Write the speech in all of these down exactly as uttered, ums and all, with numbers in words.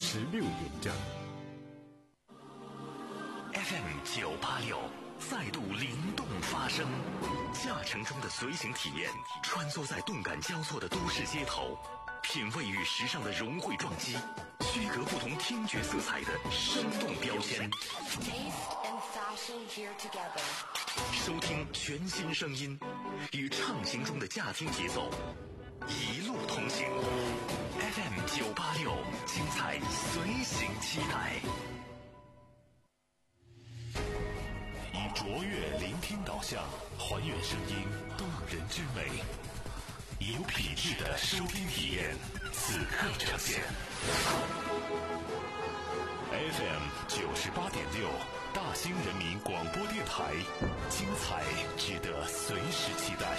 十六点整。 F M 九八六再度灵动发声，驾乘中的随行体验，穿梭在动感交错的都市街头，品味与时尚的融汇撞击，区隔不同听觉色彩的生动标签。收听全新声音，与畅行中的驾听节奏，一路同行。F M 九八六，精彩随行期待。以卓越聆听导向，还原声音动人之美，以有品质的收听体验，此刻呈现。F M 九十八点六，大兴人民广播电台，精彩值得随时期待。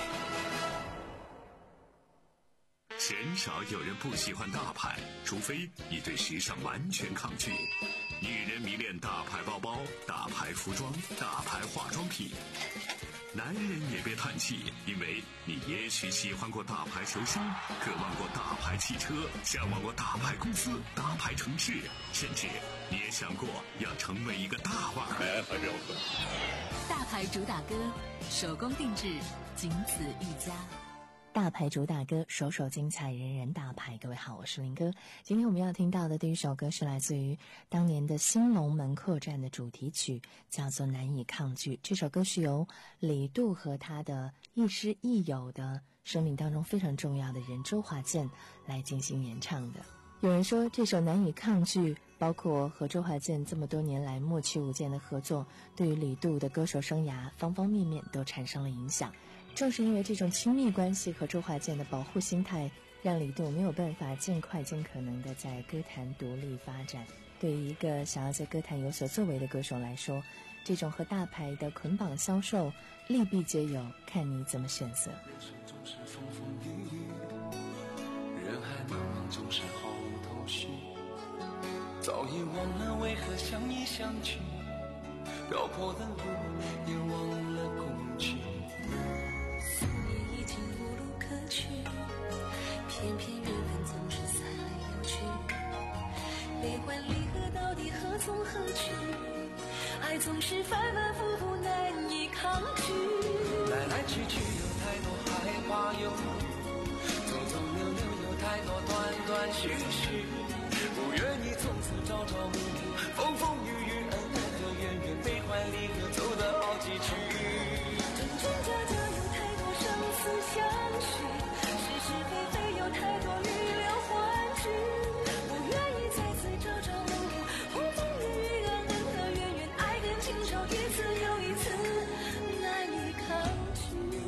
鲜少有人不喜欢大牌，除非你对时尚完全抗拒。女人迷恋大牌包包、大牌服装、大牌化妆品。男人也别叹气，因为你也许喜欢过大牌球星，渴望过大牌汽车，向往过大牌公司、大牌城市，甚至你也想过要成为一个大腕儿。 大牌主打歌，手工定制，仅此一家。 大牌主打歌，首首精彩，人人大牌。各位好，我是林哥。今天我们要听到的第一首歌是来自于当年的新龙门客栈的主题曲，叫做《难以抗拒》。这首歌是由李杜和他的亦师亦友的生命当中非常重要的人周华健来进行演唱的。有人说这首《难以抗拒》包括和周华健这么多年来默契无间的合作，对于李杜的歌手生涯方方面面都产生了影响。正是因为这种亲密关系和周华健的保护心态，让李杜没有办法尽快尽可能的在歌坛独立发展。对于一个想要在歌坛有所作为的歌手来说，这种和大牌的捆绑销售利弊皆有，看你怎么选择。 人生总是风风雨雨，人海茫茫总是毫无头绪，早已忘了为何相依相聚，绕坡的路也忘了共去， 思念已经无路可去，偏偏缘分总是散来又去，悲欢离合到底何从何去，爱总是反反复复难以抗拒， 来来去去有太多害怕忧虑，走走留留有太多断断续续，不愿意从此朝朝暮暮，风风雨雨，恩恩和怨怨，悲欢离合，走得好几曲， 真真假假有太多生死相许，是是非非有太多预料幻局，不愿意再次朝朝暮暮，风风雨雨，恩恩和怨怨，爱跟情仇一次又一次难以抗拒。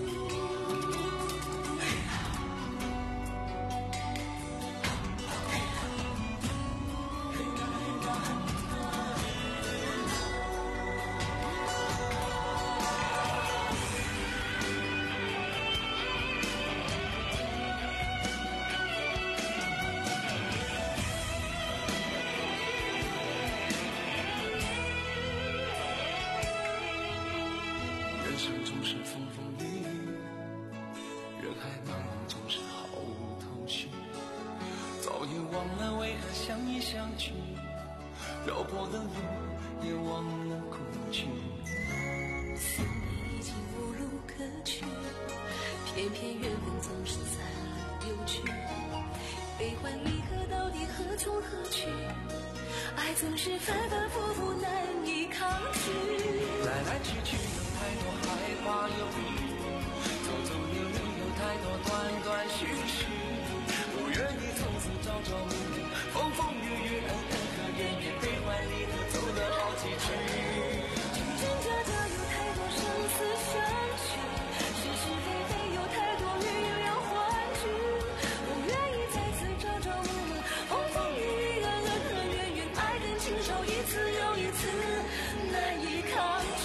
人生总是风风雨雨，人海茫茫总是毫无头绪，早已忘了为何相依相聚，绕坡的路也忘了共去， 思念已经无路可去，偏偏缘分总是散来又去，悲欢离合到底何从何去，爱总是反反复复难以抗拒， 来来去去有太多害怕忧虑，走走留留有太多断断续续，不愿意从此朝朝暮暮，风风雨雨，恩恩和怨怨，悲欢离合，走得好几曲， 真真假假有太多生死相许，是是非非有太多预料幻局，不愿意再次朝朝暮暮，风风雨雨，恩恩和怨怨，爱跟情仇一次又一次难以抗拒，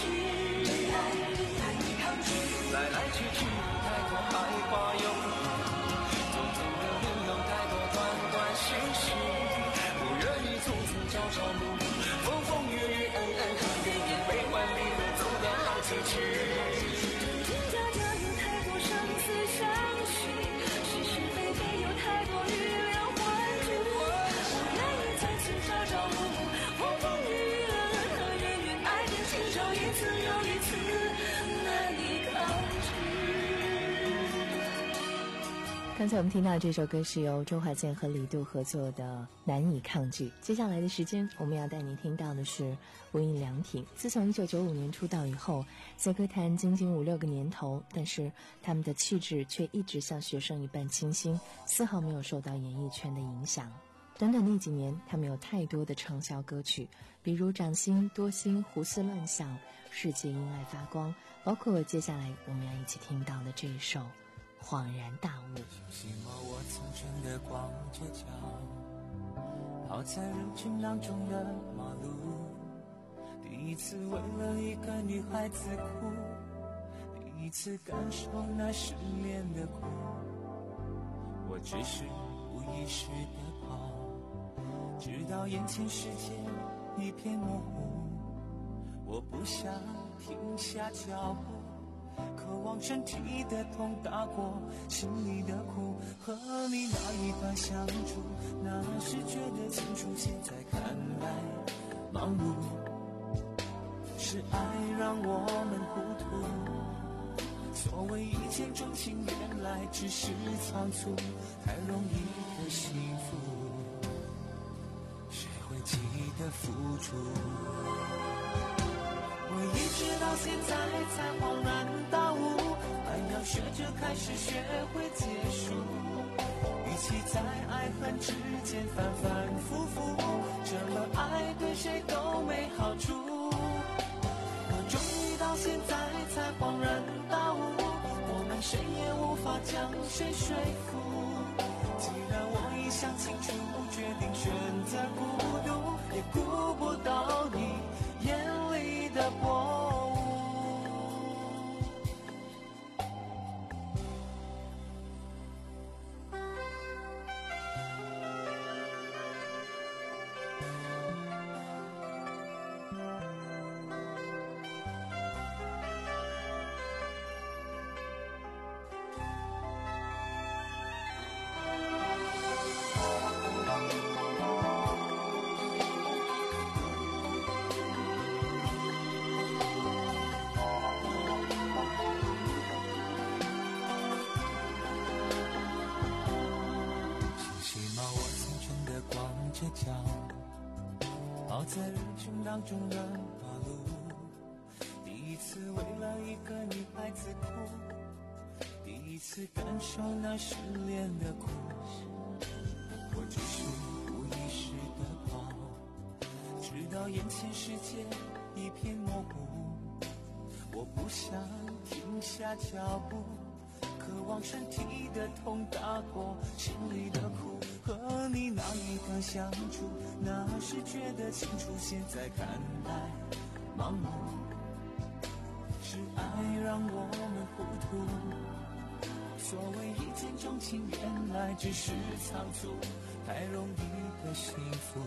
来来去去有太多害怕忧虑，走走留留有太多断断续续，不愿意从此朝朝暮暮，风风雨雨，恩恩和怨怨，悲欢离合，走得好几曲， 真真假假有太多生死相许，是是非非有太多预料幻局，不愿意再次朝刚才我们听到这首歌是由周华健和李杜合作的《难以抗拒》。接下来的时间，我们要带您听到的是无印良品。自从一九九五年出道以后，在歌坛仅仅五六个年头，但是他们的气质却一直像学生一般清新，丝毫没有受到演艺圈的影响。短短那几年，他们有太多的畅销歌曲，比如《掌心》《多心》《胡思乱想》《世界因爱发光》，包括接下来我们要一起听到的这一首恍然大悟。 寂寞我曾真的光着脚，跑在人群当中的马路，第一次为了一个女孩子哭，第一次感受那失恋的苦，我只是无意识的跑，直到眼前世界一片模糊，我不想停下脚步，渴望身体的痛打过心里的苦，和你那一段相处，那时觉得清楚，现在看来盲目，是爱让我们糊涂，所谓一见钟情，原来只是仓促，太容易的幸福，谁会记得付出？我一直到现在才恍然大悟，爱要学着开始，学会结束，与其在爱恨之间反反复复，这么爱对谁都没好处。我终于到现在才恍然大悟，我们谁也无法将谁说服，既然我已想清楚，决定选择孤独，也顾不到你眼里的薄雾。脚跑在人群当中的马路，第一次为了一个女孩子哭，第一次感受那失恋的苦，我只是无意识的跑，直到眼前世界一片模糊，我不想停下脚步，渴望身体的痛打过心里的苦，和你那一段相处，那时觉得清楚，现在看来盲目，是爱让我们糊涂，所谓一见钟情，原来只是仓促，太容易的幸福，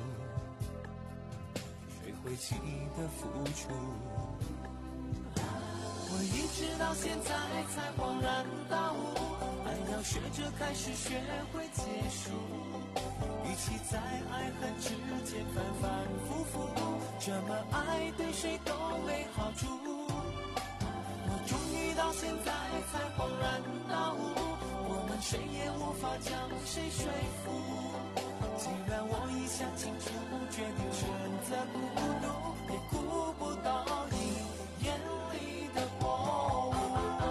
谁会记得付出？我一直到现在才恍然大悟，爱要学着开始，学会结束，与其在爱恨之间反反复复，这么爱对谁都没好处。我终于到现在才恍然大悟，我们谁也无法将谁说服，既然我已想清楚，决定选择孤独，也顾不到你眼里的薄雾。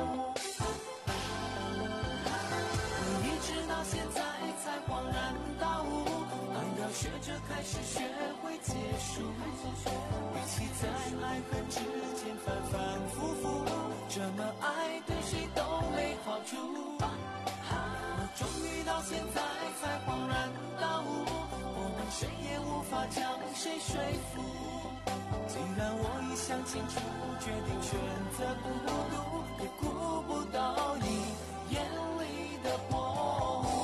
我一直到现在才恍然大悟，爱要学着开始，学会结束，与其在爱恨之间反反复复，这么爱对谁都没好处。我终于到现在才恍然大悟，我们谁也无法将谁说服，既然我已想清楚，决定选择孤独，也顾不到你眼里的薄雾。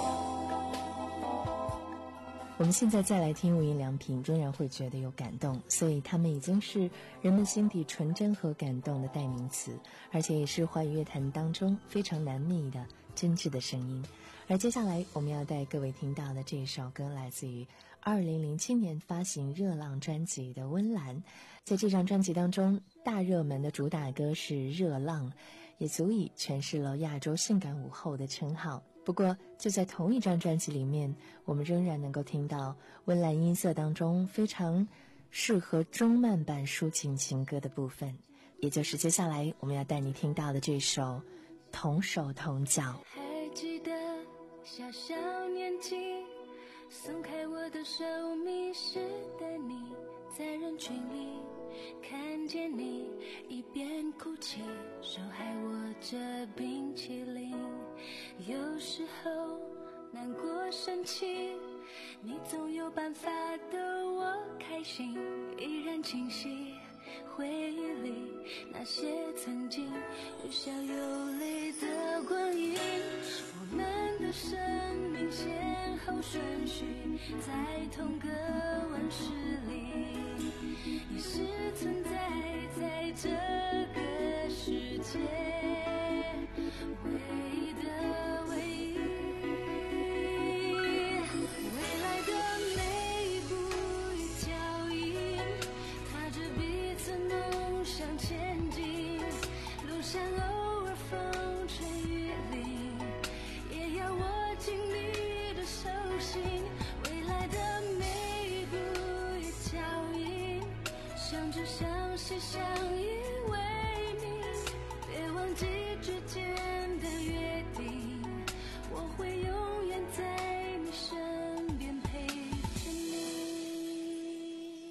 我们现在再来听无印良品，仍然会觉得有感动，所以他们已经是人们心底纯真和感动的代名词，而且也是华语乐坛当中非常难觅的真挚的声音。而接下来我们要带各位听到的这首歌，来自于二零零七年发行热浪专辑的温岚。在这张专辑当中，大热门的主打歌是热浪，也足以诠释了亚洲性感舞后的称号。 不过就在同一张专辑里面，我们仍然能够听到温岚音色当中非常适合中慢版抒情情歌的部分，也就是接下来我们要带你听到的这首《同手同脚》。 还记得小小年纪，松开我的手，迷失的你，在人群里看见你，一边哭泣，手还握着冰淇淋。有时候难过生气，你总有办法逗我开心，依然清晰回忆里那些曾经有笑有泪的光阴。我们的生命先后顺序在同个温室里，也是存在在这个世界唯一的唯一。未来的每一步一脚印，踏着彼此梦想前进，路上偶尔风吹雨淋，也要握紧你的手心。未来的每一步一脚印，相知相惜相依为命，别忘记之间的约定，我会永远在你身边陪着你。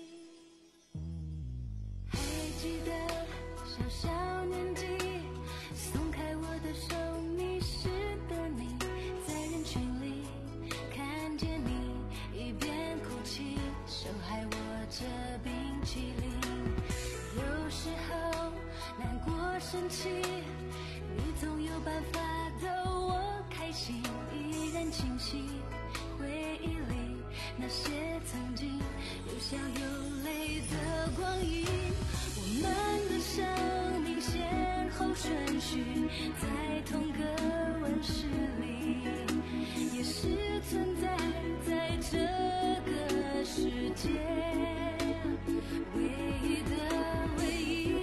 还记得小小年纪，松开我的手，迷失的你，在人群里看见你，一边哭泣，手还握着冰淇淋。有时候难过生气，你总有办法逗我开心，依然清晰回忆里那些曾经有笑有泪的光阴。我们的生命先后顺序在同个温室里，也是存在在这个世界唯一的唯一。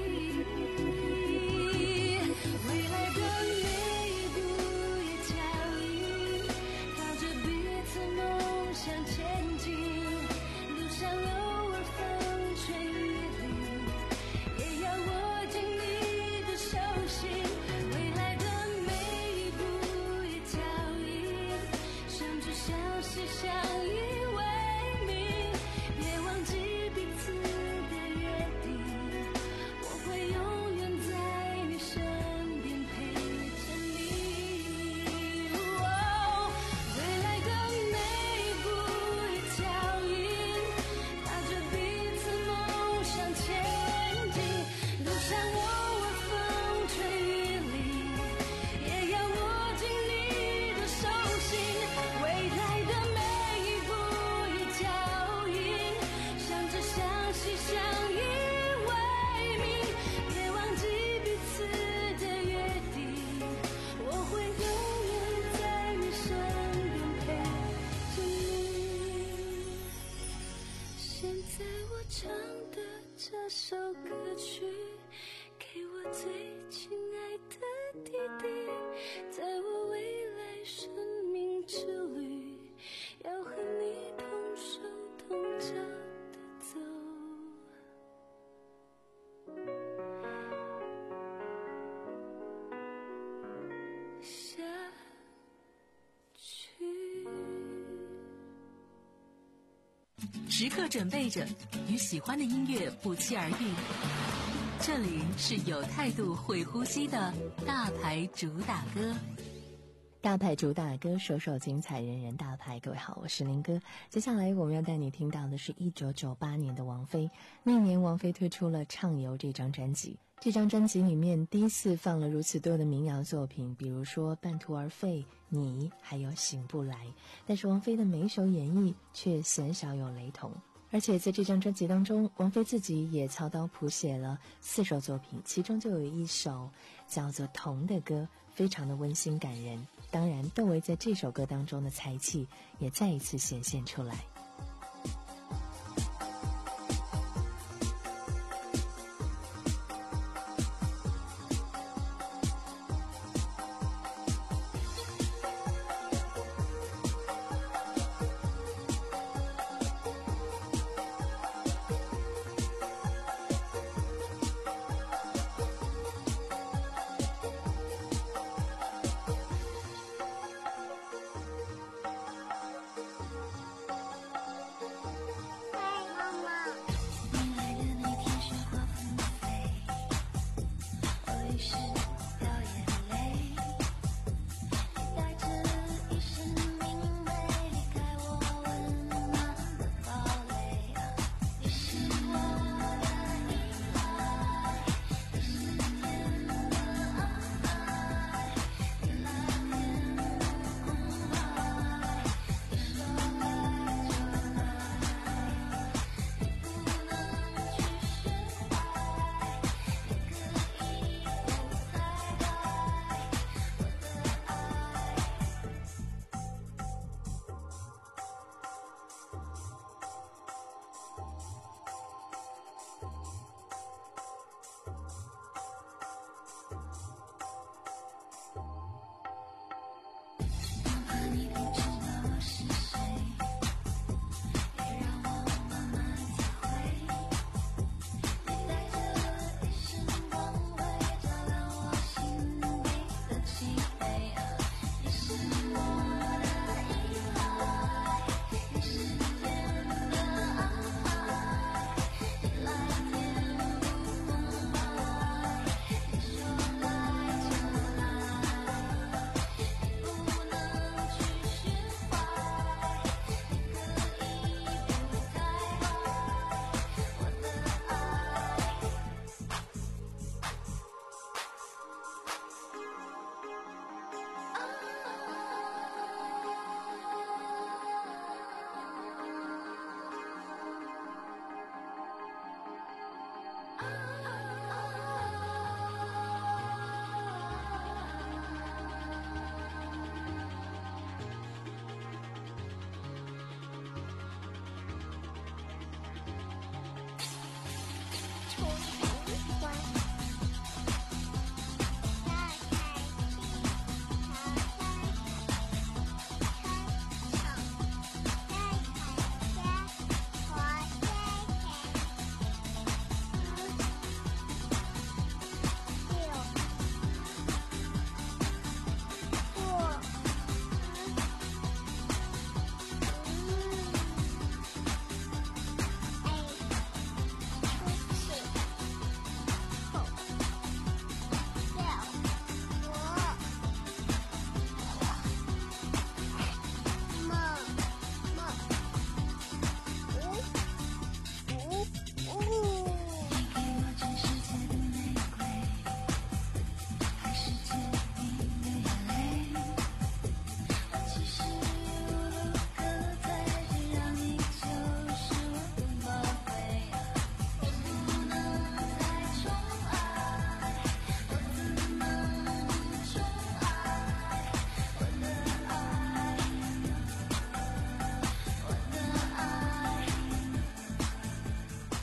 未来的每一步一脚印，踏着彼此梦想前进，路上偶尔风吹雨淋，也要握紧你的手心。未来的每一步一脚印，相知相惜相依为命，别忘记彼此的约定，我会永远在你身边陪着你。哦，未来的每一步一脚印，踏着彼此梦想前进，路上偶尔风吹雨淋，也要握紧你的手心。未来的每一步一脚印，相知相惜相依为命，别忘记彼此的约定，我会永远在你身边陪着你。现在我唱的这首歌曲，给我最亲爱的弟弟，在我未来生命之旅，要和你同手同脚的走下去。 时刻准备着与喜欢的音乐不期而遇。这里是有态度、会呼吸的大牌主打歌。 大牌主打歌，首首精彩，人人大牌。各位好，我是林哥。接下来我们要带你听到的是一九九八年的王菲。那年王菲推出了《畅游》这张专辑，这张专辑里面第一次放了如此多的民谣作品，比如说《半途而废》、你，还有《醒不来》。但是王菲的每一首演绎却鲜少有雷同。而且在这张专辑当中，王菲自己也操刀谱写了四首作品，其中就有一首叫做《童》的歌，非常的温馨感人。当然，窦唯在这首歌当中的才气也再一次显现出来。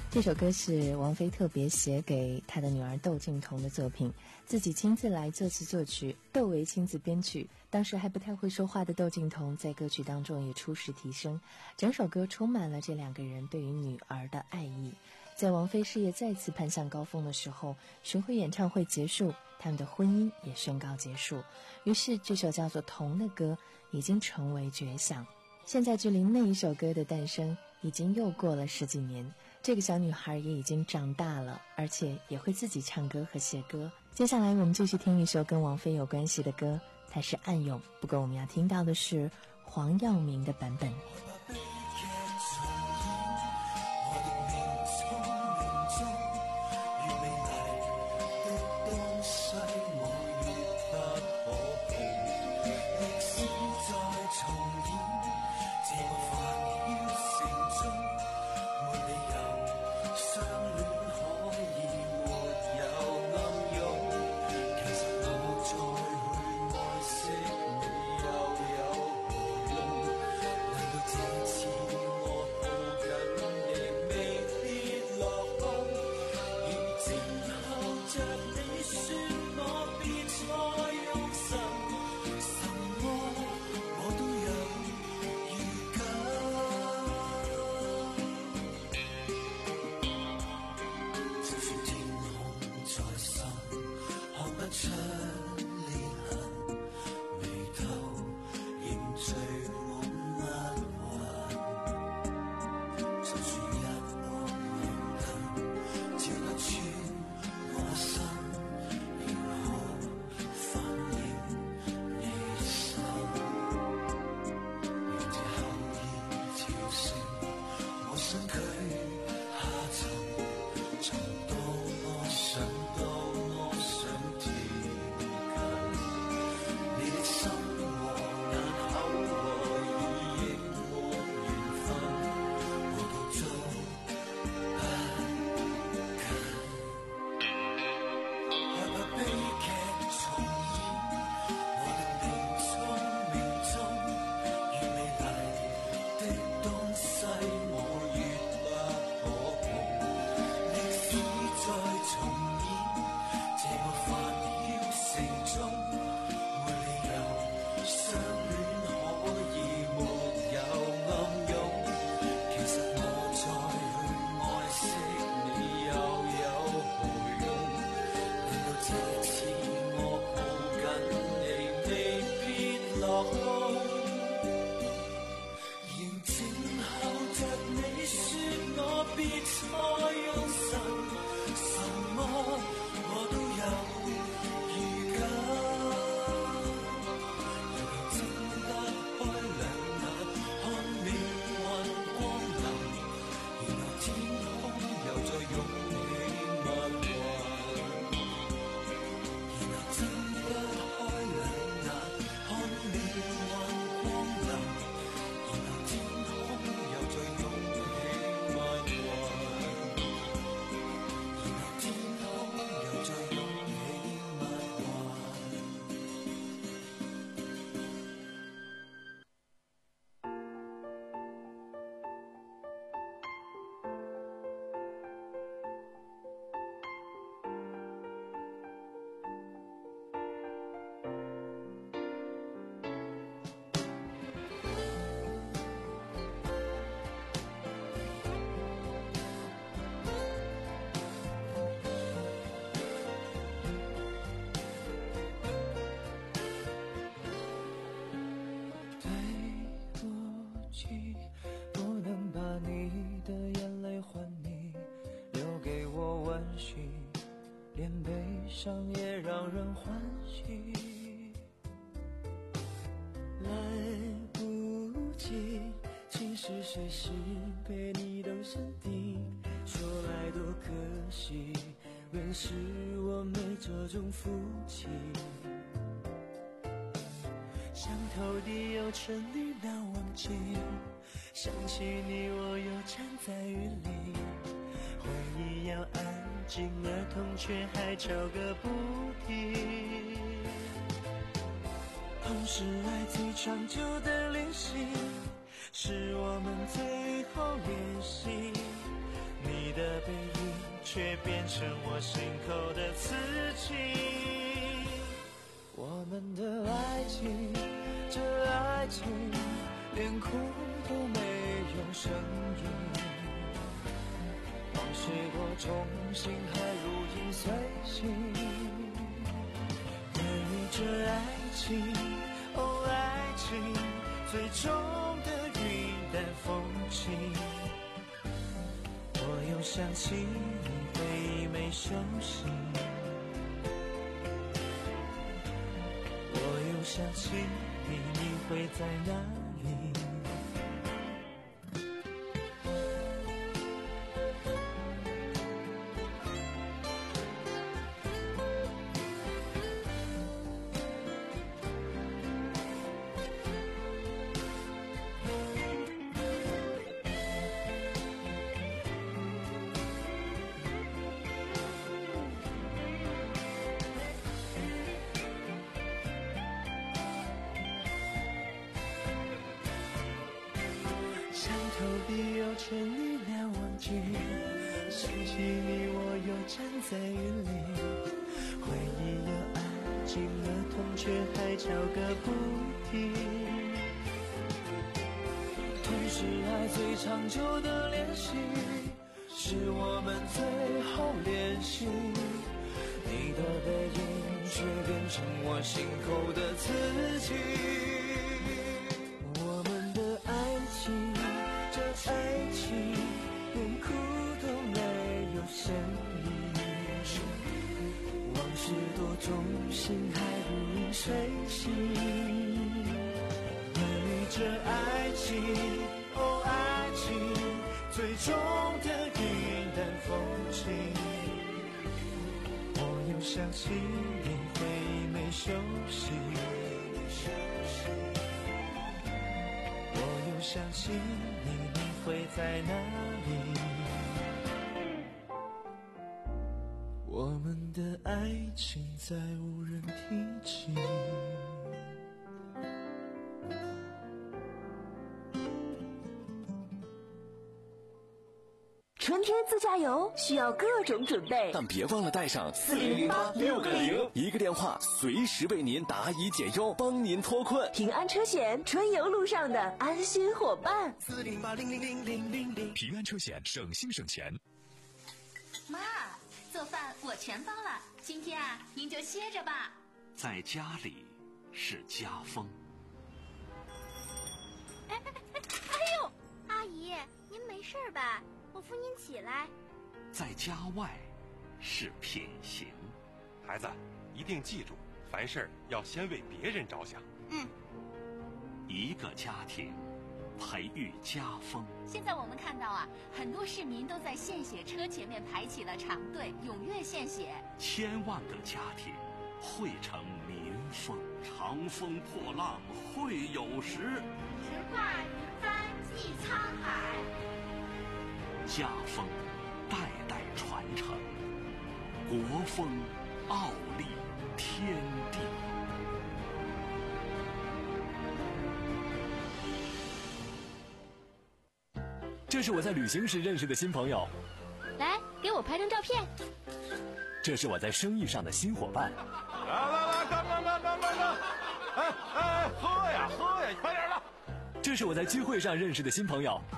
这首歌是王菲特别写给她的女儿窦靖童的作品，自己亲自来作词作曲，窦唯亲自编曲。当时还不太会说话的窦靖童在歌曲当中也初试提升，整首歌充满了这两个人对于女儿的爱意。在王菲事业再次攀向高峰的时候，巡回演唱会结束，他们的婚姻也宣告结束。于是这首叫做《童》的歌已经成为绝响。现在距离那一首歌的诞生已经又过了十几年，这个小女孩也已经长大了，而且也会自己唱歌和写歌。接下来我们继续听一首跟王菲有关系的歌，它是《暗涌》，不过我们要听到的是黄耀明的版本。 连悲伤也让人欢喜，来不及，其实随时被你都审定，说来多可惜，原是我没这种福气，想投递又沉溺难忘记，想起你我又站在雨里，回忆要安静而痛却还吵个不停，同是爱最长久的练习，是我们最后练习，你的却变成我心口的刺青。我们的爱情，这爱情连哭都没有声音，往事多重新，还如影随形。关于这爱情，哦爱情，最终的云淡风轻。我又想起你回忆没休息，我又想起你，你会在哪里？投笔又千里难忘记，想起你我又站在云里，回忆又安静了，痛却还吵个不停。同是爱最长久的联系，是我们最后联系，你的背影却变成我心口的刺青。我们的爱情，这爱情连哭都没有声音，往事多重新，还如影随形。关于这爱情，哦爱情，最终的云淡风轻。我又想起你回忆没休息，我又想起你，你会在哪里？我们的爱情再无人提起。 春天自驾游需要各种准备， 但别忘了带上四零零八六个零，一个电话随时为您答疑解忧，帮您脱困。 平安车险，春游路上的安心伙伴。 四零八零零零零零零， 平安车险，省心省钱。 妈，做饭我全包了，今天啊，您就歇着吧。 在家里是家风。 哎哎哎哎呦，阿姨，您没事吧？我扶您起来。 在家外是品行。 孩子，一定记住，凡事要先为别人着想。 嗯。 一个家庭培育家风。 现在我们看到啊，很多市民都在献血车前面排起了长队，踊跃献血。 千万个家庭汇成民风，长风破浪会有时。 直挂云帆济沧海。 家风代代传承，国风傲立天地。 这是我在旅行时认识的新朋友， 来给我拍张照片。 这是我在生意上的新伙伴。 来来来，干干干干干干！哎哎，喝呀喝呀，快点的！ 这是我在聚会上认识的新朋友。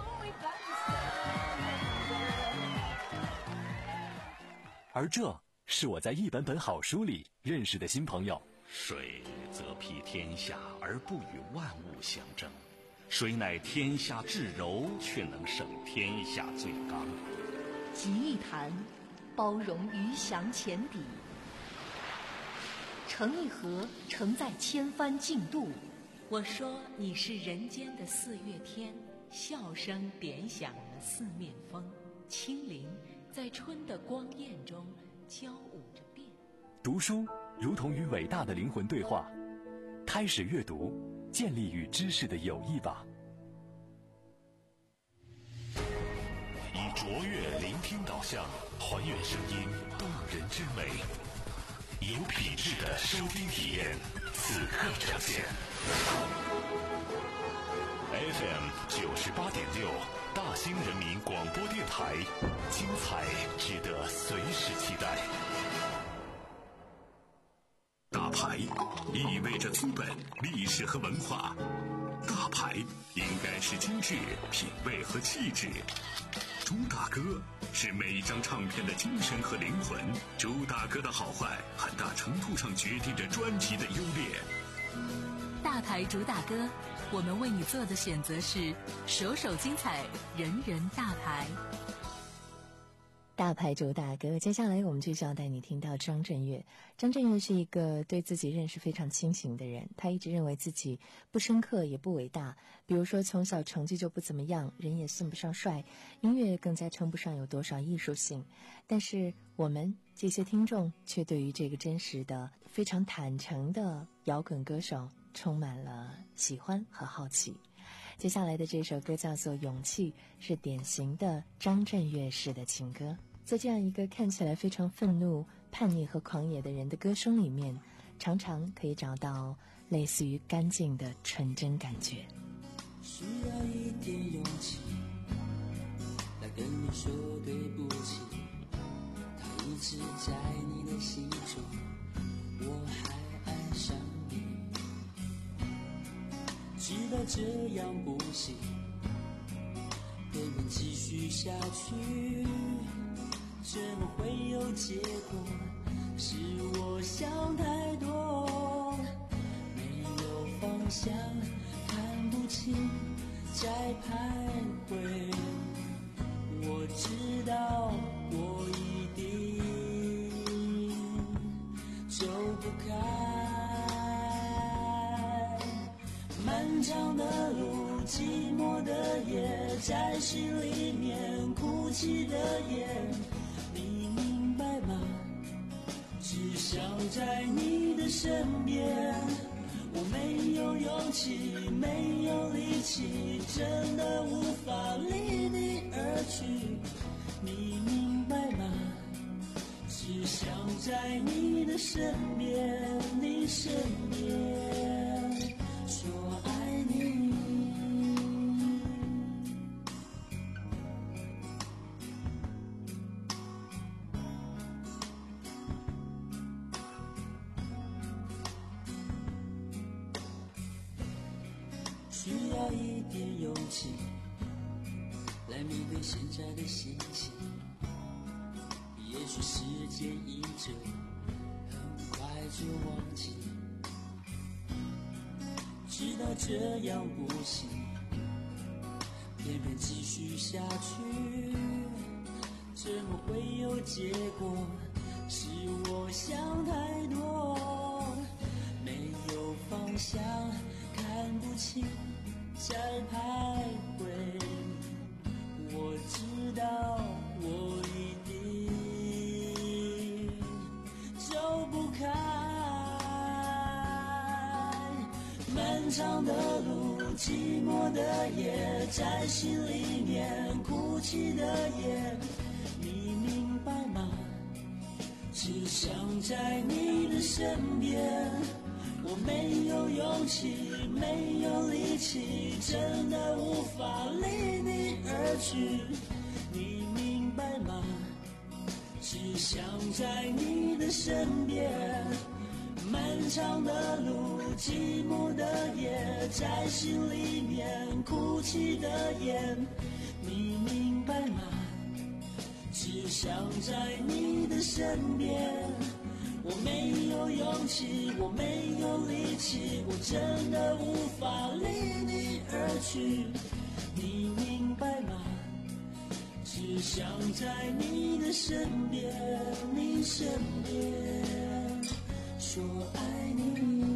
而这是我在一本本好书里认识的新朋友。 水则披天下而不与万物相争，水乃天下至柔，却能胜天下最刚。 集一坛，包容鱼翔浅底；盛一盒，承载千帆竞渡。我说你是人间的四月天，笑声点响了四面风，清灵在春的光艳中交舞着变。 读书如同与伟大的灵魂对话，开始阅读，建立与知识的友谊吧。 以卓越聆听导向，还原声音动人之美，有品质的收听体验，此刻呈现。F M 九十八点六。 大兴人民广播电台，精彩值得随时期待。 大牌意味着资本、历史和文化，大牌应该是精致、品味和气质。朱大哥是每一张唱片的精神和灵魂，朱大哥的好坏很大程度上决定着专辑的优劣。 大牌主打歌，我们为你做的选择是首首精彩，人人大牌。 大牌主打歌，接下来我们就要带你听到张震岳。张震岳是一个对自己认识非常清醒的人，他一直认为自己不深刻也不伟大，比如说从小成绩就不怎么样，人也算不上帅，音乐更加称不上有多少艺术性。但是我们这些听众却对于这个真实的、非常坦诚的摇滚歌手充满了喜欢和好奇。接下来的这首歌叫做《勇气》，是典型的张震岳式的情歌。在这样一个看起来非常愤怒、叛逆和狂野的人的歌声里面，常常可以找到类似于干净的纯真感觉。 需要一点勇气来跟你说对不起，他一直在你的心中，我还爱上你，知道这样不行，偏偏继续下去，怎么会有结果？是我想太多，没有方向，看不清，在徘徊。我知道我一定走不开，漫长的路，寂寞的夜，在心里面哭泣的夜，你明白吗？只想在你的身边，我没有勇气，没有力气，真的无法离你而去，你明白吗？只想在你的身边，你身边说爱你。需要一点勇气来面对现在的心情，也许时间一久，很快就忘记，知道这样不行，偏偏继续下去，怎么会有结果？是我想太多，没有方向，看不清，在徘徊。我知道我一定走不开，漫长的路，寂寞的夜，在心里面哭泣的夜，你明白吗？只想在你的身边，我没有勇气，没有力气，真的无法离你而去，你明白吗？只想在你的身边，漫长的路，寂寞的夜，在心里面哭泣的夜，你明白吗？只想在你的身边，我没有勇气，我没有力气，我真的无法离你而去，你明白吗？只想在你的身边，你身边说爱你。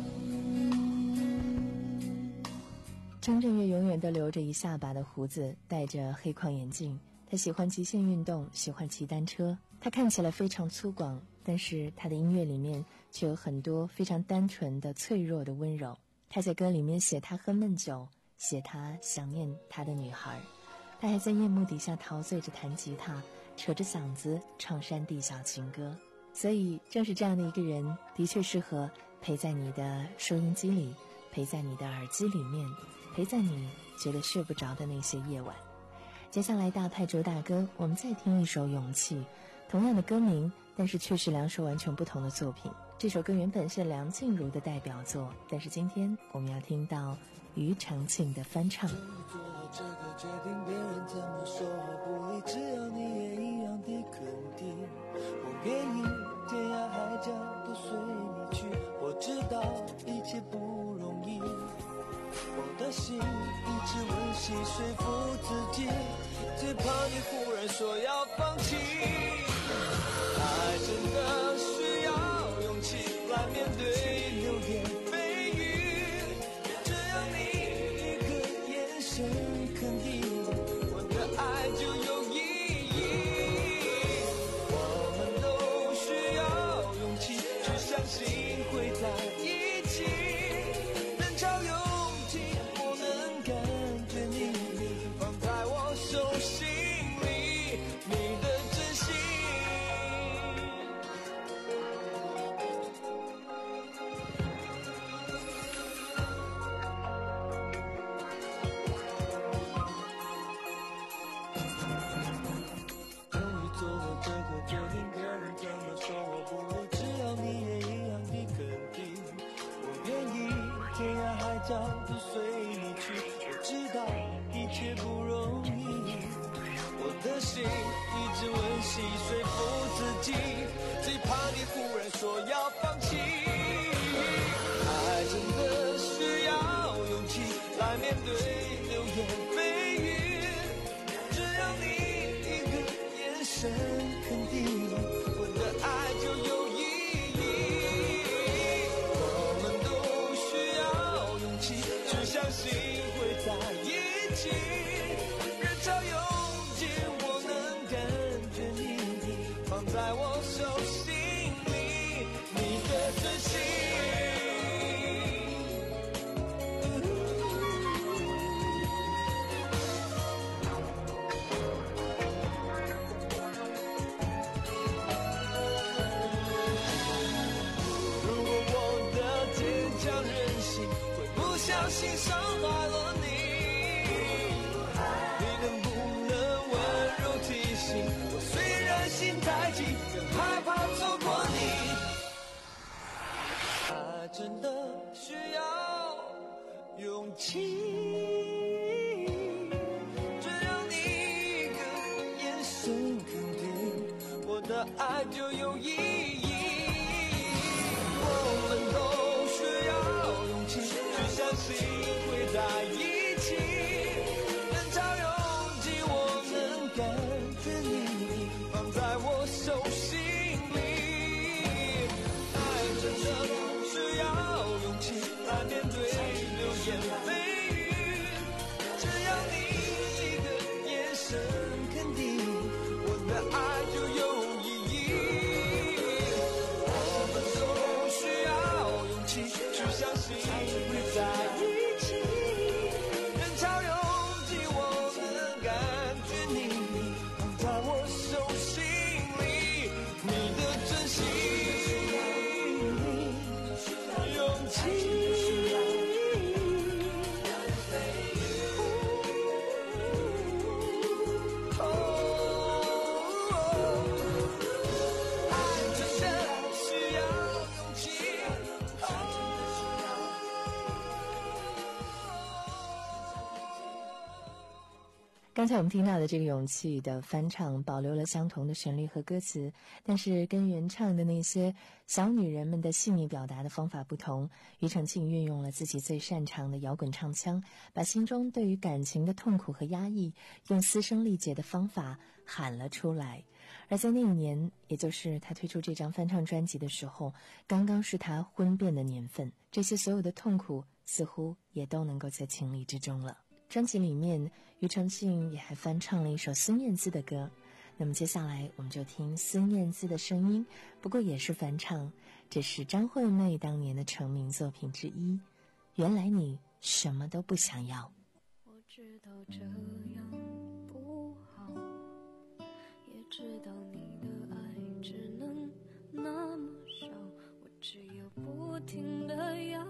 张震岳永远都留着一下巴的胡子，戴着黑框眼镜，他喜欢极限运动，喜欢骑单车，他看起来非常粗犷，但是他的音乐里面却有很多非常单纯的脆弱的温柔。他在歌里面写他喝闷酒，写他想念他的女孩，他还在夜幕底下陶醉着弹吉他，扯着嗓子唱山地小情歌。所以正是这样的一个人，的确适合陪在你的收音机里，陪在你的耳机里面，陪在你觉得睡不着的那些夜晚。 接下来大派周大哥，我们再听一首《勇气》，同样的歌名，但是却是两首完全不同的作品。这首歌原本是梁静茹的代表作，但是今天我们要听到庾澄庆的翻唱。 做了这个决定，别人怎么说我不理，只要你也一样的肯定，我愿意天涯海角都随你去。我知道一切不容易，我的心一直温习说服自己，最怕你忽然说要放弃。爱真的需要勇气来面对流言蜚语，只要你一个眼神肯定，我的爱就有意义。我们都需要勇气去相信会在一起，人潮拥挤，我能感觉你放在我手心里，你的真心。终于做了这个决定，别人怎么说我不理，只要你也一样的肯定，我愿意天涯海角都随你去。我知道一切不容易，我的心一直温习说服自己，最怕你忽然说要放弃。爱真的需要勇气来面对流言蜚语，只要你一个眼神肯定，我的爱就有意义。我们都需要勇气去相信会在一起，人潮拥挤，我能感觉你放在我手心里，你的真心。小心伤害了你，你能不能温柔提醒我，虽然心太急，更害怕错过你。爱真的需要勇气，只要你一个眼神肯定，我的爱就有意义。我们都需要勇气去相信会在一起，人潮拥挤，我能感觉你放在我手心里。爱真的需要勇气来面对流言蜚语，只要你一个眼神肯定，我的爱就有意义。我们都需要勇气去相信会在一起，人潮拥挤，我能感觉你放在我手心里，你的真心，勇气。 刚才我们听到的这个勇气的翻唱保留了相同的旋律和歌词，但是跟原唱的那些小女人们的细腻表达的方法不同。庾澄庆运用了自己最擅长的摇滚唱腔，把心中对于感情的痛苦和压抑用嘶声力竭的方法喊了出来。而在那一年，也就是他推出这张翻唱专辑的时候，刚刚是他婚变的年份，这些所有的痛苦似乎也都能够在情理之中了。专辑里面，庾澄庆也还翻唱了一首孙燕姿的歌。那么接下来我们就听孙燕姿的声音，不过也是翻唱，这是张惠妹当年的成名作品之一。原来你什么都不想要。 我知道这样不好，也知道你的爱只能那么少，我只有不停地要，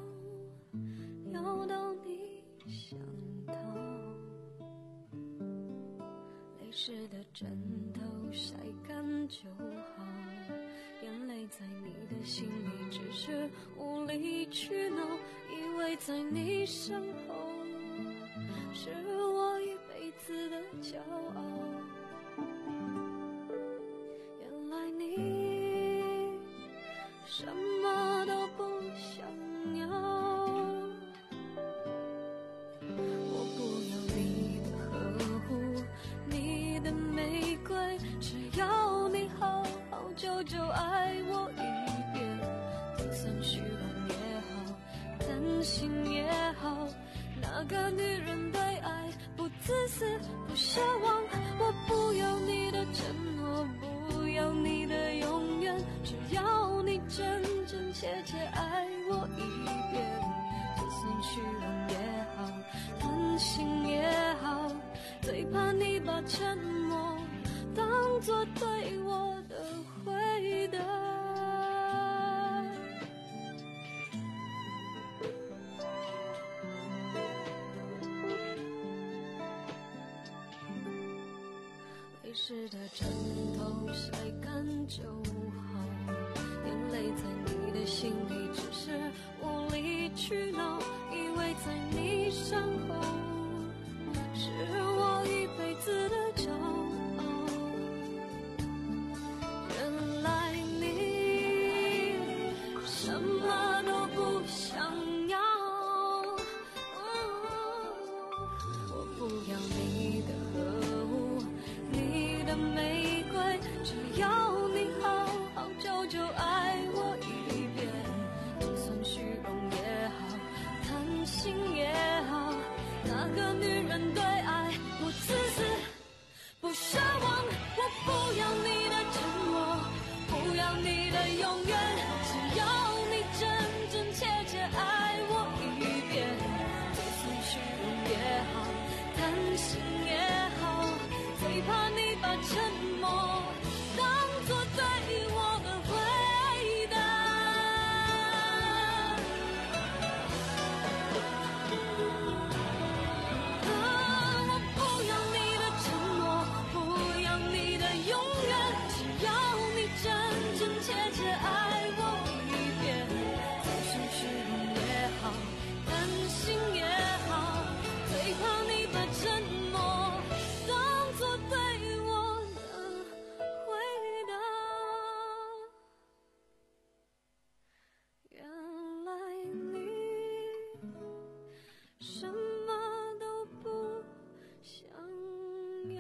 要到你想到。 湿的枕头晒干就好，眼泪在你的心里只是无理取闹，以为在你身后是我一辈子的骄傲。原来你什么都不想要，我不要你的呵护，你的玫瑰，只要你好好久久爱我一遍，就算虚荣也好，贪心也好，那个女人对爱不自私不奢望，我不要你的承诺，不要你的永远，只要你真真切切爱我一遍，就算虚荣也好，贪心也好，最怕你把沉默当作对我的回答。泪湿的枕头晒干就好，眼泪在你的心里只是无理取闹，以为在你身后是我一辈子的骄傲。原来你什么都不想要，我不要你的呵护，你的玫瑰，只要你好好久久爱我一遍，就算虚荣也好，贪心也好，那个女人对爱不自私不奢望，我不要你的承诺，不要你的永远，只要你真真切切爱我一遍，就算虚荣也好，贪心也好，最怕你把沉默当作对我的回答。啊，我不要你的承诺，不要你的永远，只要你真真切切爱我一遍，就算虚荣也好，贪心也好，最怕你把沉默当作对我的回答。原来你什么都不想要。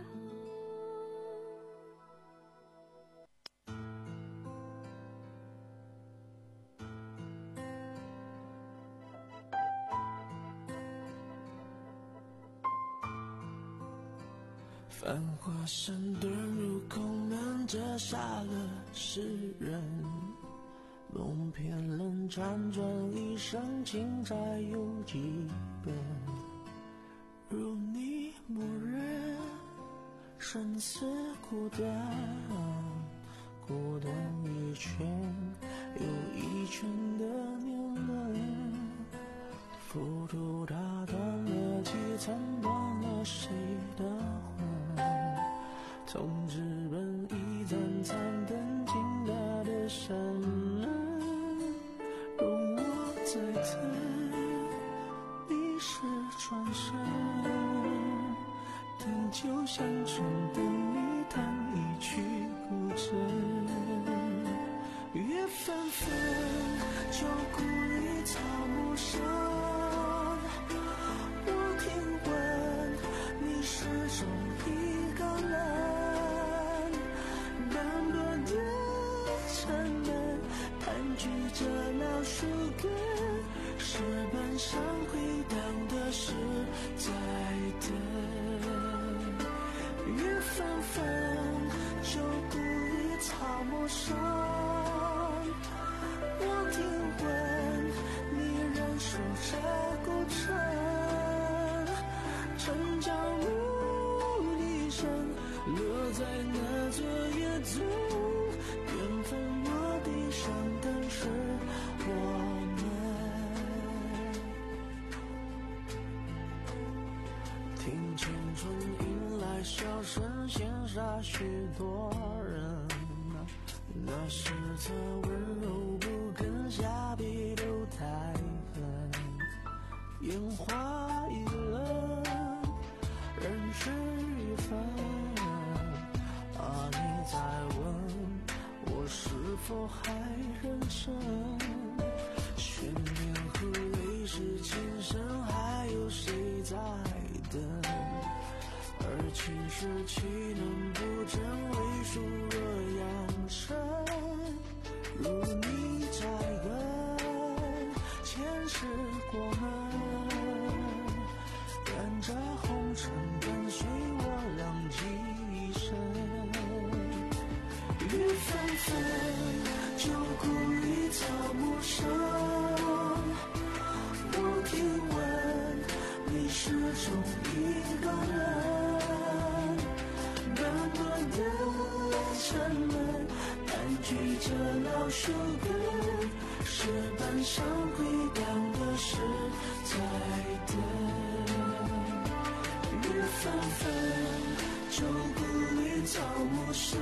繁华山遁入空门，这杀了世人。梦偏冷辗转一生，情债有几本？如你默认，生死孤单，孤单一圈又一圈的年轮，浮屠打断了几层，断了谁的魂？从纸本一盏盏灯，进他的山门，容我再等，你是转身，等就像春灯里弹一曲古筝，月纷纷，旧故里草木深，我听闻你始终一个人，斑驳的城门盘踞着老树根，石板上回荡的是在等。月纷纷，旧故里草木深，我听闻你仍守着古城，城郊牧笛声落在那座野族，缘分落地上的是我们。听青春迎来笑声，现许多人，那时的温柔不跟下笔都太狠，烟花易冷，人事已分。啊，你在问我是否还认真？悬念和泪是今生，还有谁在等？而情是岂能不真，为数若养成。如你在跟，前世过门，看着红尘跟随我两极生。雨纷纷，旧故里草木深。我听闻你始终一个人，暖暖的沉闷，盘踞着老树根，石板上归档的是在等。雨纷纷，旧故里草木深。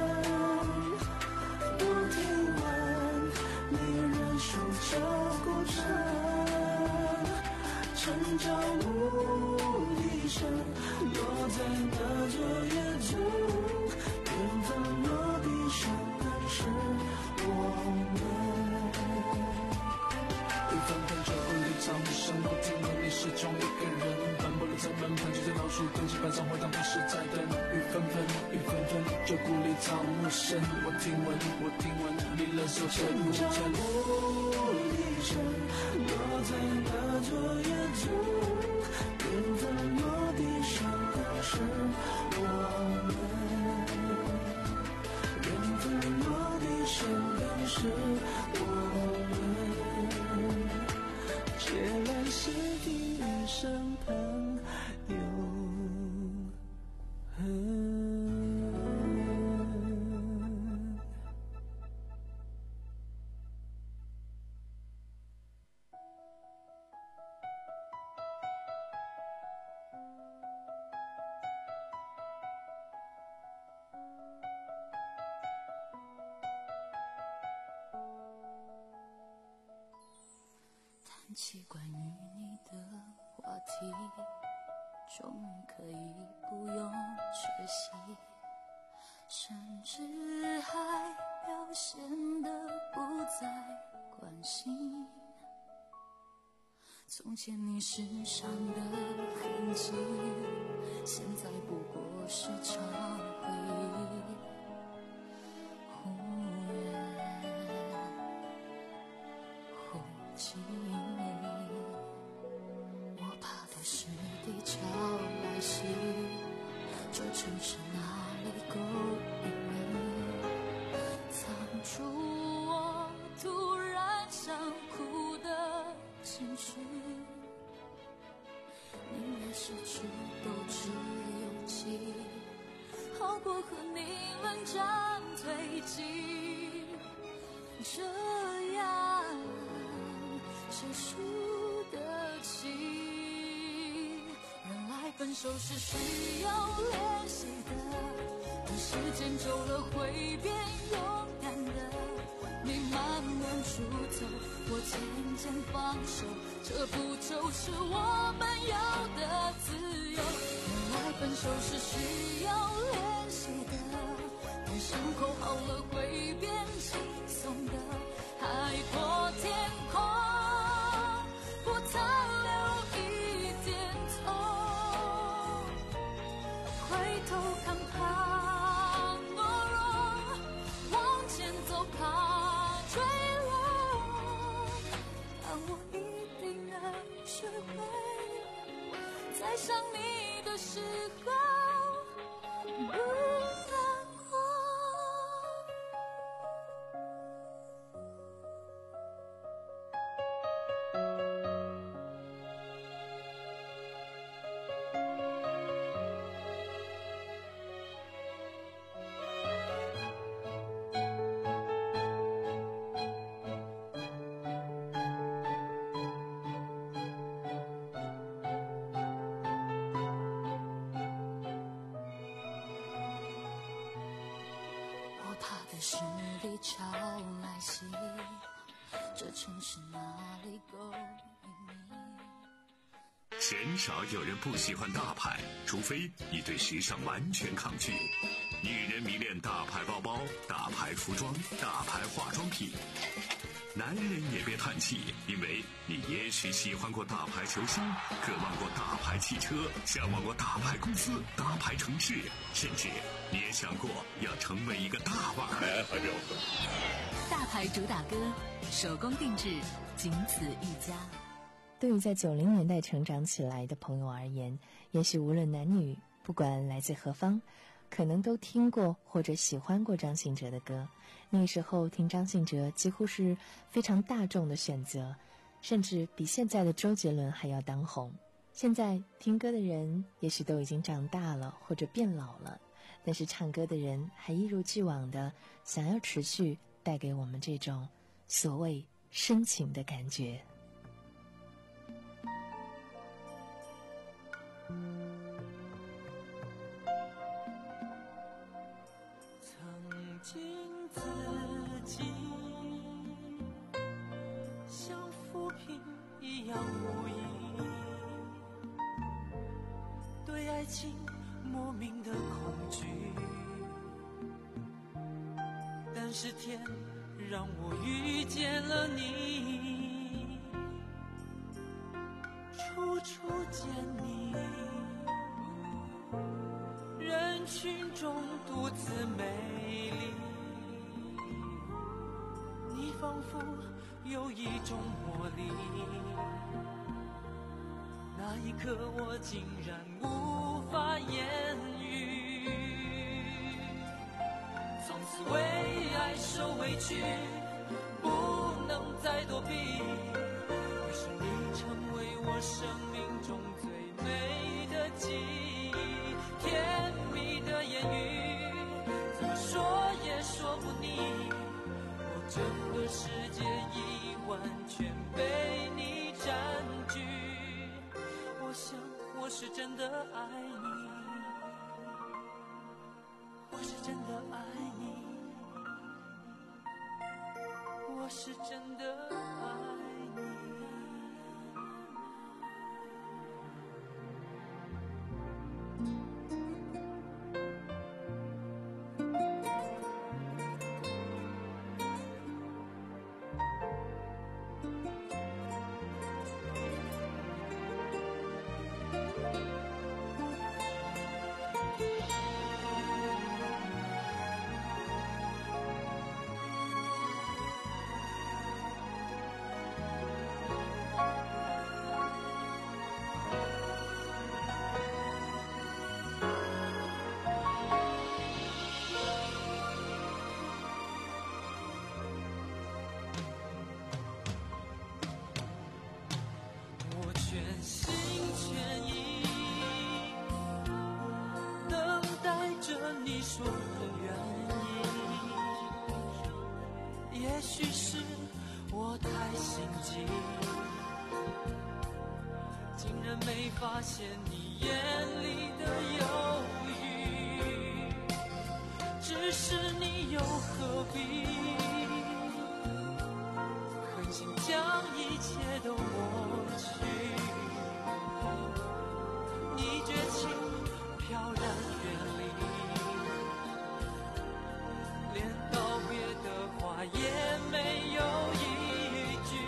我听闻你仍守着孤城，趁朝暮离尘，落在那昨夜中，缘分落地生根是我们。雨纷纷，旧故里草木深，我听闻你始终一个人，斑驳的城门，盘踞在老树根，石板上回荡的是在等。雨纷纷，雨纷纷，旧故里草木深，我听闻，我听闻你仍守着孤城，趁朝暮离尘，落在那昨夜中，缘分落地生根是我们，缘分落地生根是我们，借来世地与生朋友恨。 谈起关于你的话题，终于可以不用缺席，甚至还表现得不再关心。从前你身上的痕迹，现在不过是场回忆，忽远忽近。我怕的是地潮来袭，这城市哪里够隐秘，藏住我突然想哭的情绪，宁愿失去斗志勇气，好过和你冷战推进，这样谁输得起？原来分手是需要练习的，等时间久了会变勇敢的。你慢慢出走，我渐渐放手，这不就是我们要的自由？原来分手是需要练习的，等伤口好了会变轻松的。海阔天空，不残留一点痛，回头看怕懦弱，往前走怕坠落，但我一定能学会，在想你的时候不难过。 他的十里潮来袭，这城市哪里够隐秘？ 鲜少有人不喜欢大牌，除非你对时尚完全抗拒。女人迷恋大牌包包、大牌服装、大牌化妆品。男人也别叹气，因为你也许喜欢过大牌球星，渴望过大牌汽车，向往过大牌公司、大牌城市，甚至你也想过要成为一个大腕。哎，还没有喝。 大牌主打歌，手工定制，仅此一家。 对于在九零年代成长起来的朋友而言，也许无论男女，不管来自何方，可能都听过或者喜欢过张信哲的歌。那时候听张信哲几乎是非常大众的选择，甚至比现在的周杰伦还要当红。现在听歌的人也许都已经长大了或者变老了，但是唱歌的人还一如既往的想要持续带给我们这种所谓深情的感觉。 曾经自己像浮萍一样无依，对爱情莫名的恐惧，但是天让我遇见了你，处处见你，人群中独自美丽，你仿佛有一种魔力，那一刻我竟然无法言语，从此为爱受委屈，不能再躲避，于是你成为我生命中最美的记忆，甜蜜的言语怎么说也说不腻，我整个世界已完全被你占据，我想我是真的爱你，我是真的爱你，我是真的爱你。说的原因，也许是我太心急，竟然没发现你眼里的犹豫，只是你又何必狠心将一切都抹去，你绝情飘然远离，也没有一句，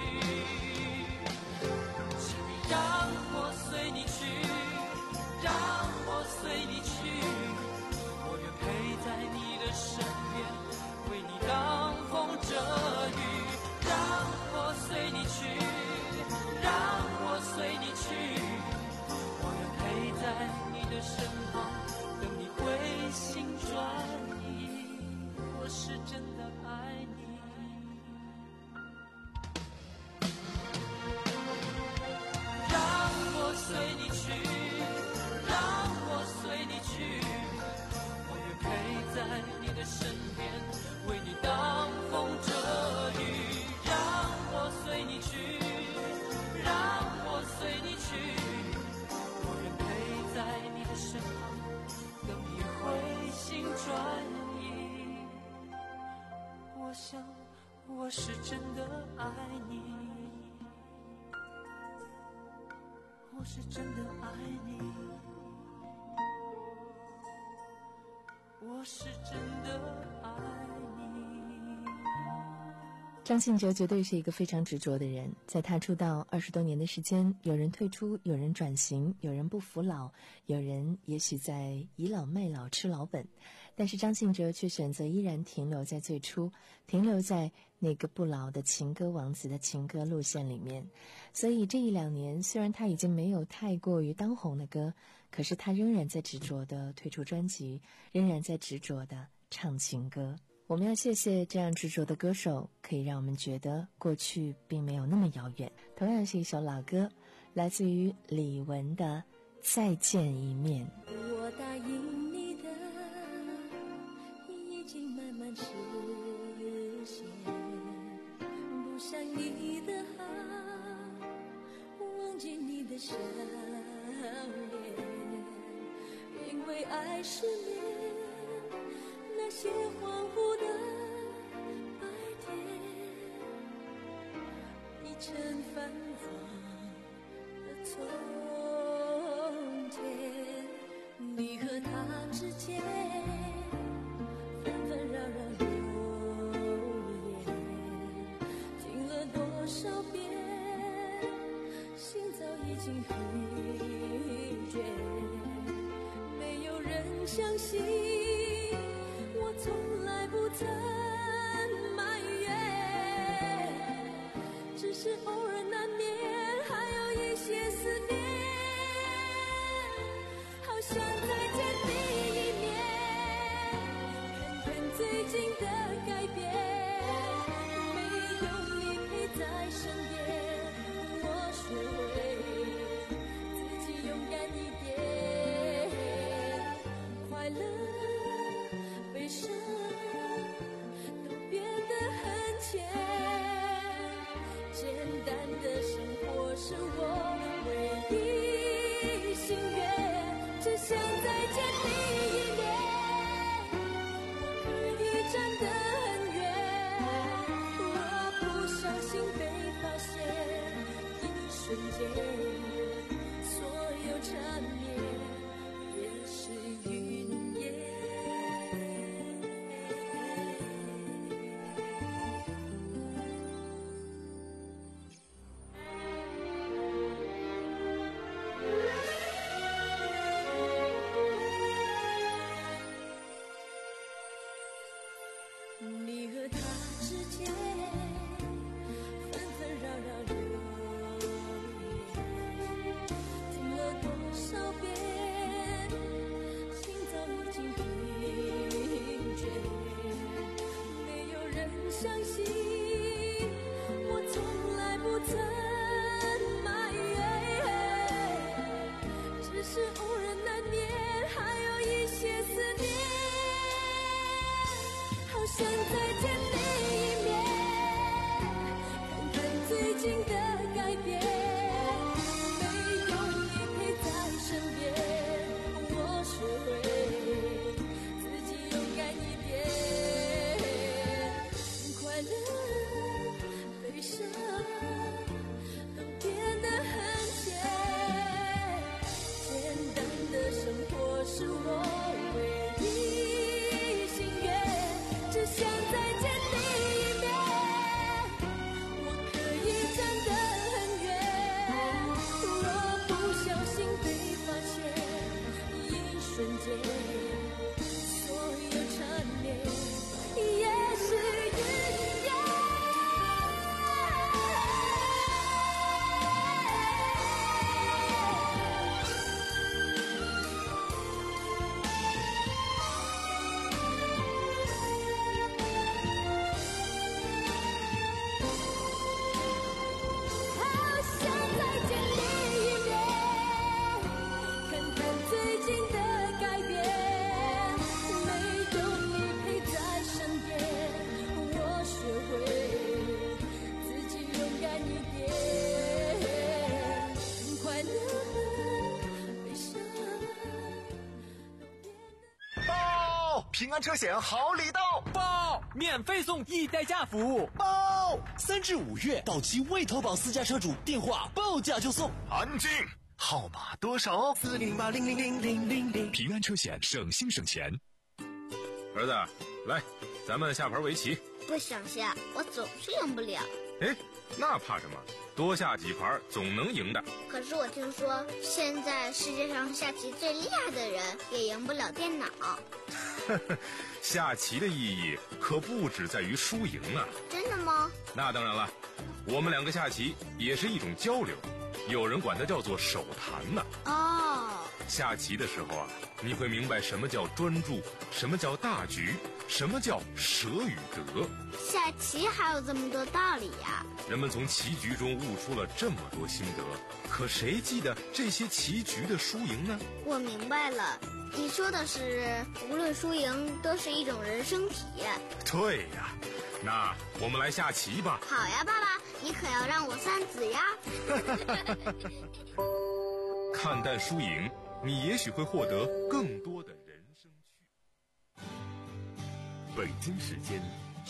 请你让我随你去，让我随你去，我愿陪在你的身边，为你挡风遮雨，让我随你去，让我随你去，我愿陪在你的身旁，等你回心转意，我是真的爱你。随你去，让我随你去，我愿陪在你的身边，为你挡风遮雨，让我随你去，让我随你去，我愿陪在你的身旁，等你回心转意。 想我是真的爱你，我是真的爱你，我是真的爱你。 张信哲绝对是一个非常执着的人，在他出道二十多年的时间，有人退出，有人转型，有人不服老，有人也许在倚老卖老吃老本，但是张信哲却选择依然停留在最初，停留在那个不老的情歌王子的情歌路线里面。所以这一两年，虽然他已经没有太过于当红的歌，可是他仍然在执着地推出专辑，仍然在执着地唱情歌。我们要谢谢这样执着的歌手，可以让我们觉得过去并没有那么遥远。同样是一首老歌，来自于李玟的《再见一面》。 我答应你的已经慢慢实现，不像你的好，忘记你的笑脸，因为爱失眠，那些恍惚的白天已成泛黄的从前，你和他之间纷纷扰扰流言，听了多少遍，心早已经疲倦，没有人相信我从来不曾埋怨，只是偶尔难免还有一些思念，好想再见你一面，看看最近的改变，没有你陪在身边，我学会自己勇敢一点，快乐悲伤都变得很浅，简单的生活是我唯一心愿，只想再见你一面，我可以站得很远，我不小心被发现，一瞬间所有缠绵也是云烟。你和他之间纷纷扰扰流言，听了多少遍，心早已经疲倦，没有人相信我从来不曾埋怨，只是偶尔难免还有一些思念，好想再见你一面，看看最近的改变，没有你陪在身边，我学会自己勇敢一点，快乐悲伤都变得很浅，简单的生活是我唯一心愿，只想再见你一面，我可以站得很远，若不小心被发现，一瞬间所有缠绵也是云烟。好想再见你一面，看看最近的改变，没有你陪在身边，我学会自己勇敢一点，快乐悲伤都变得。 报！平安车险好礼到！报！ 免费送一代驾服务。 报！三至五月到期未投保私家车主电话报价就送。 安静。号码多少？ 四零八零零零零零零。 平安车险，省心省钱。 儿子，来，咱们下盘围棋。 不想下，我总是赢不了。 哎，那怕什么？多下几盘总能赢的。 可是我听说，现在世界上下棋最厉害的人也赢不了电脑。 下棋的意义可不只在于输赢啊！ 真的吗？ 那当然了，我们两个下棋也是一种交流，有人管它叫做手谈呢。 哦， 下棋的时候啊，你会明白什么叫专注，什么叫大局，什么叫舍与得。 下棋还有这么多道理呀！ 人们从棋局中悟出了这么多心得，可谁记得这些棋局的输赢呢？ 我明白了，你说的是无论输赢都是一种人生体验。 对呀，那我们来下棋吧。 好呀，爸爸，你可要让我三子呀。 看淡输赢，你也许会获得更多的人生趣。 北京时间